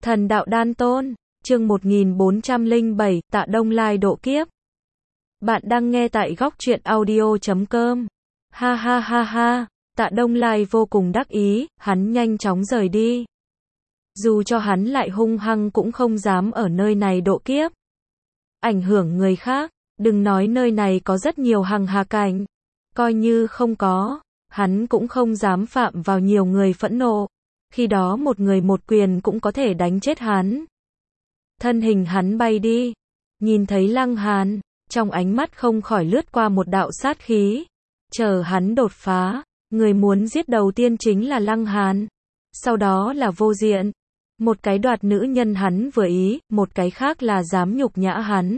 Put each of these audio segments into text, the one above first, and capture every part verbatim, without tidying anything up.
Thần đạo đan tôn, chương một nghìn bốn trăm lẻ bảy, Tạ Đông Lai độ kiếp. Bạn đang nghe tại góc truyện audio chấm com. Ha ha ha ha, Tạ Đông Lai vô cùng đắc ý, hắn nhanh chóng rời đi. Dù cho hắn lại hung hăng cũng không dám ở nơi này độ kiếp. Ảnh hưởng người khác, đừng nói nơi này có rất nhiều hằng hà cảnh. Coi như không có, hắn cũng không dám phạm vào nhiều người phẫn nộ. Khi đó một người một quyền cũng có thể đánh chết hắn. Thân hình hắn bay đi, nhìn thấy Lăng Hàn, trong ánh mắt không khỏi lướt qua một đạo sát khí. Chờ hắn đột phá, người muốn giết đầu tiên chính là Lăng Hàn, sau đó là Vô Diện. Một cái đoạt nữ nhân hắn vừa ý, một cái khác là dám nhục nhã hắn.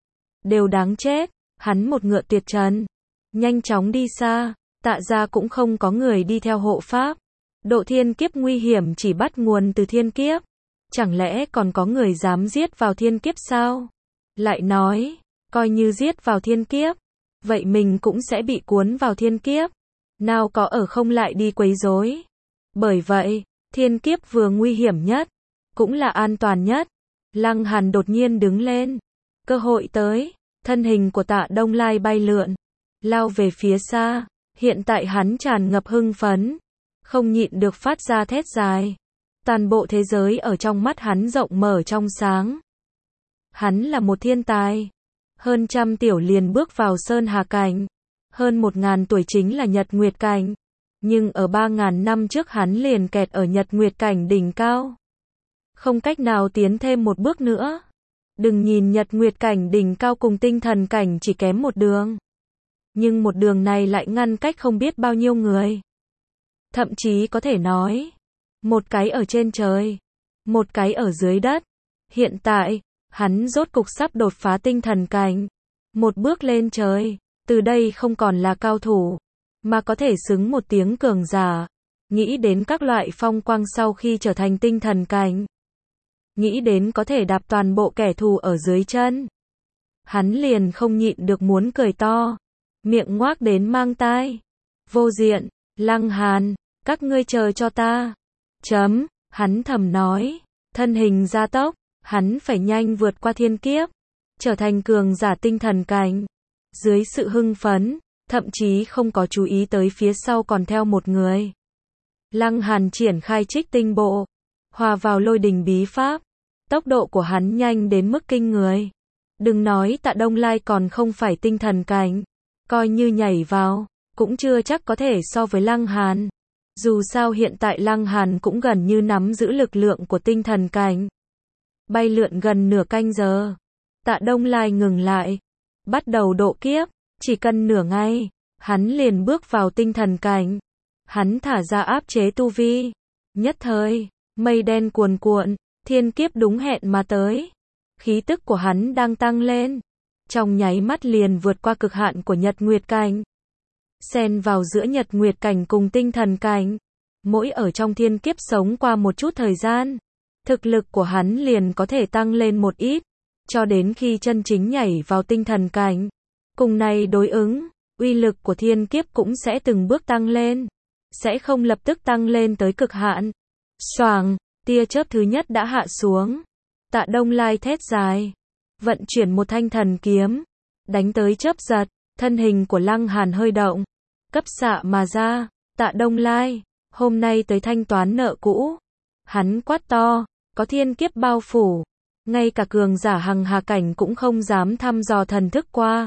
Đều đáng chết, hắn một ngựa tuyệt trần, nhanh chóng đi xa. Tạ gia cũng không có người đi theo hộ pháp. Độ thiên kiếp nguy hiểm chỉ bắt nguồn từ thiên kiếp. Chẳng lẽ còn có người dám giết vào thiên kiếp sao? Lại nói, coi như giết vào thiên kiếp, vậy mình cũng sẽ bị cuốn vào thiên kiếp. Nào có ở không lại đi quấy rối. Bởi vậy, thiên kiếp vừa nguy hiểm nhất, cũng là an toàn nhất. Lăng Hàn đột nhiên đứng lên. Cơ hội tới, thân hình của Tạ Đông Lai bay lượn, lao về phía xa. Hiện tại hắn tràn ngập hưng phấn, không nhịn được phát ra thét dài. Toàn bộ thế giới ở trong mắt hắn rộng mở trong sáng. Hắn là một thiên tài. Hơn trăm tiểu liền bước vào Sơn Hà Cảnh. Hơn một ngàn tuổi chính là Nhật Nguyệt Cảnh. Nhưng ở ba ngàn năm trước hắn liền kẹt ở Nhật Nguyệt Cảnh đỉnh cao. Không cách nào tiến thêm một bước nữa. Đừng nhìn Nhật Nguyệt Cảnh đỉnh cao cùng Tinh Thần Cảnh chỉ kém một đường. Nhưng một đường này lại ngăn cách không biết bao nhiêu người. Thậm chí có thể nói, một cái ở trên trời, một cái ở dưới đất. Hiện tại, hắn rốt cục sắp đột phá Tinh Thần Cảnh. Một bước lên trời, từ đây không còn là cao thủ, mà có thể xứng một tiếng cường giả. Nghĩ đến các loại phong quang sau khi trở thành Tinh Thần Cảnh. Nghĩ đến có thể đạp toàn bộ kẻ thù ở dưới chân. Hắn liền không nhịn được muốn cười to. Miệng ngoác đến mang tai. Vô Diện, Lăng Hàn, các ngươi chờ cho ta. Chấm, hắn thầm nói. Thân hình gia tốc, hắn phải nhanh vượt qua thiên kiếp, trở thành cường giả Tinh Thần Cảnh. Dưới sự hưng phấn, thậm chí không có chú ý tới phía sau còn theo một người. Lăng Hàn triển khai Trích Tinh Bộ, hòa vào Lôi Đình bí pháp. Tốc độ của hắn nhanh đến mức kinh người. Đừng nói Tạ Đông Lai còn không phải Tinh Thần Cảnh. Coi như nhảy vào, cũng chưa chắc có thể so với Lăng Hàn. Dù sao hiện tại Lăng Hàn cũng gần như nắm giữ lực lượng của Tinh Thần Cảnh. Bay lượn gần nửa canh giờ, Tạ Đông Lai ngừng lại, bắt đầu độ kiếp. Chỉ cần nửa ngày, hắn liền bước vào Tinh Thần Cảnh. Hắn thả ra áp chế tu vi. Nhất thời, mây đen cuồn cuộn, thiên kiếp đúng hẹn mà tới. Khí tức của hắn đang tăng lên. Trong nháy mắt liền vượt qua cực hạn của Nhật Nguyệt Cảnh. Xen vào giữa Nhật Nguyệt Cảnh cùng Tinh Thần Cảnh. Mỗi ở trong thiên kiếp sống qua một chút thời gian, thực lực của hắn liền có thể tăng lên một ít. Cho đến khi chân chính nhảy vào Tinh Thần Cảnh. Cùng này đối ứng, uy lực của thiên kiếp cũng sẽ từng bước tăng lên. Sẽ không lập tức tăng lên tới cực hạn. Xoàng, tia chớp thứ nhất đã hạ xuống. Tạ Đông Lai thét dài. Vận chuyển một thanh thần kiếm, đánh tới chớp giật. Thân hình của Lăng Hàn hơi động, cấp xạ mà ra. Tạ Đông Lai, hôm nay tới thanh toán nợ cũ. Hắn quát to, có thiên kiếp bao phủ, ngay cả cường giả hằng hà cảnh cũng không dám thăm dò thần thức qua.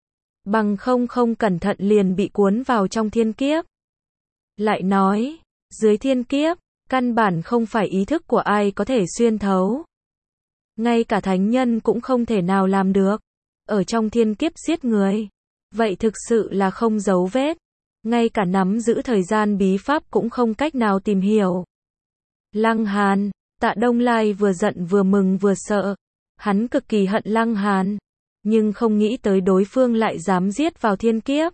Bằng không không cẩn thận liền bị cuốn vào trong thiên kiếp. Lại nói, dưới thiên kiếp, căn bản không phải ý thức của ai có thể xuyên thấu. Ngay cả thánh nhân cũng không thể nào làm được. Ở trong thiên kiếp giết người, vậy thực sự là không dấu vết. Ngay cả nắm giữ thời gian bí pháp cũng không cách nào tìm hiểu. Lăng Hàn, Tạ Đông Lai vừa giận vừa mừng vừa sợ. Hắn cực kỳ hận Lăng Hàn, nhưng không nghĩ tới đối phương lại dám giết vào thiên kiếp.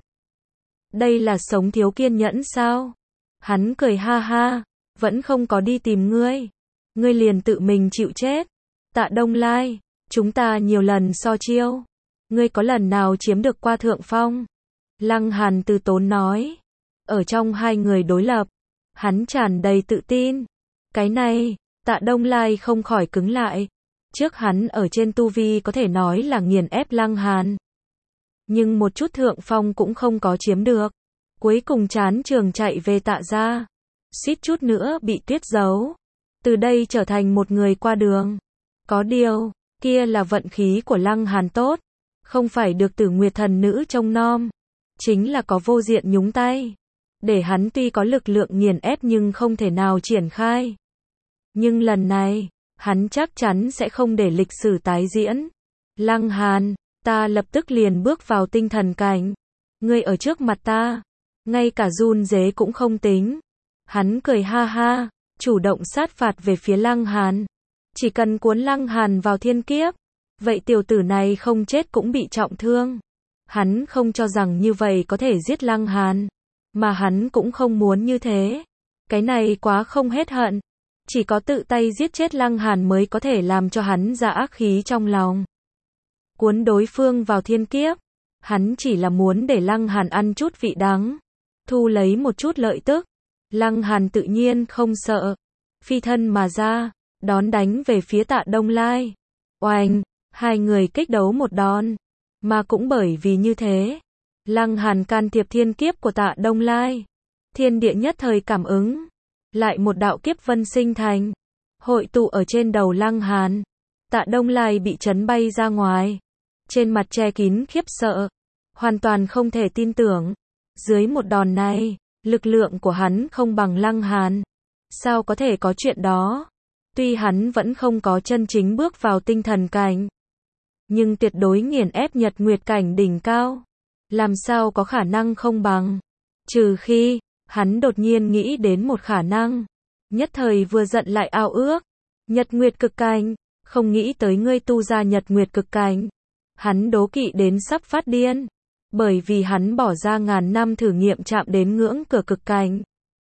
Đây là sống thiếu kiên nhẫn sao? Hắn cười ha ha, vẫn không có đi tìm ngươi. Ngươi liền tự mình chịu chết. Tạ Đông Lai, chúng ta nhiều lần so chiêu. Ngươi có lần nào chiếm được qua thượng phong? Lăng Hàn từ tốn nói. Ở trong hai người đối lập, hắn tràn đầy tự tin. Cái này, Tạ Đông Lai không khỏi cứng lại. Trước hắn ở trên tu vi có thể nói là nghiền ép Lăng Hàn. Nhưng một chút thượng phong cũng không có chiếm được. Cuối cùng chán trường chạy về Tạ gia. Suýt chút nữa bị tuyết giấu. Từ đây trở thành một người qua đường. Có điều, kia là vận khí của Lăng Hàn tốt. Không phải được Tử Nguyệt thần nữ trông nom. Chính là có vô diện nhúng tay. Để hắn tuy có lực lượng nghiền ép nhưng không thể nào triển khai. Nhưng lần này, hắn chắc chắn sẽ không để lịch sử tái diễn. Lăng Hàn, ta lập tức liền bước vào tinh thần cảnh. Ngươi ở trước mặt ta, ngay cả run rế cũng không tính. Hắn cười ha ha, chủ động sát phạt về phía Lăng Hàn. Chỉ cần cuốn Lăng Hàn vào thiên kiếp, vậy tiểu tử này không chết cũng bị trọng thương. Hắn không cho rằng như vậy có thể giết Lăng Hàn, mà hắn cũng không muốn như thế. Cái này quá không hết hận. Chỉ có tự tay giết chết Lăng Hàn mới có thể làm cho hắn ra ác khí trong lòng. Cuốn đối phương vào thiên kiếp, hắn chỉ là muốn để Lăng Hàn ăn chút vị đắng, thu lấy một chút lợi tức. Lăng Hàn tự nhiên không sợ, phi thân mà ra, đón đánh về phía Tạ Đông Lai. Oanh, hai người kích đấu một đòn, mà cũng bởi vì như thế, Lăng Hàn can thiệp thiên kiếp của Tạ Đông Lai. Thiên địa nhất thời cảm ứng, lại một đạo kiếp vân sinh thành, hội tụ ở trên đầu Lăng Hàn. Tạ Đông Lai bị chấn bay ra ngoài, trên mặt che kín khiếp sợ, hoàn toàn không thể tin tưởng. Dưới một đòn này, lực lượng của hắn không bằng Lăng Hàn. Sao có thể có chuyện đó? Tuy hắn vẫn không có chân chính bước vào tinh thần cảnh, nhưng tuyệt đối nghiền ép nhật nguyệt cảnh đỉnh cao. Làm sao có khả năng không bằng? Trừ khi, hắn đột nhiên nghĩ đến một khả năng. Nhất thời vừa giận lại ao ước. Nhật nguyệt cực cảnh, không nghĩ tới ngươi tu ra nhật nguyệt cực cảnh. Hắn đố kỵ đến sắp phát điên. Bởi vì hắn bỏ ra ngàn năm thử nghiệm chạm đến ngưỡng cửa cực cảnh.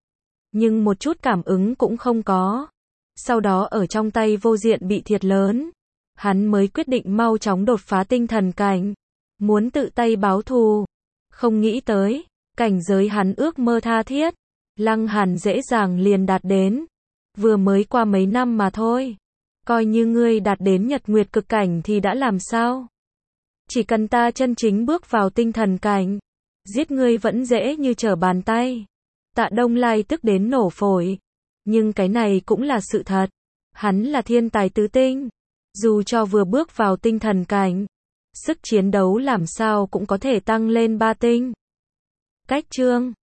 Nhưng một chút cảm ứng cũng không có. Sau đó ở trong tay vô diện bị thiệt lớn. Hắn mới quyết định mau chóng đột phá tinh thần cảnh. Muốn tự tay báo thù. Không nghĩ tới, cảnh giới hắn ước mơ tha thiết. Lăng Hàn dễ dàng liền đạt đến. Vừa mới qua mấy năm mà thôi. Coi như ngươi đạt đến nhật nguyệt cực cảnh thì đã làm sao? Chỉ cần ta chân chính bước vào tinh thần cảnh, giết ngươi vẫn dễ như trở bàn tay. Tạ Đông Lai tức đến nổ phổi. Nhưng cái này cũng là sự thật. Hắn là thiên tài tứ tinh. Dù cho vừa bước vào tinh thần cảnh, sức chiến đấu làm sao cũng có thể tăng lên ba tinh. Cách chương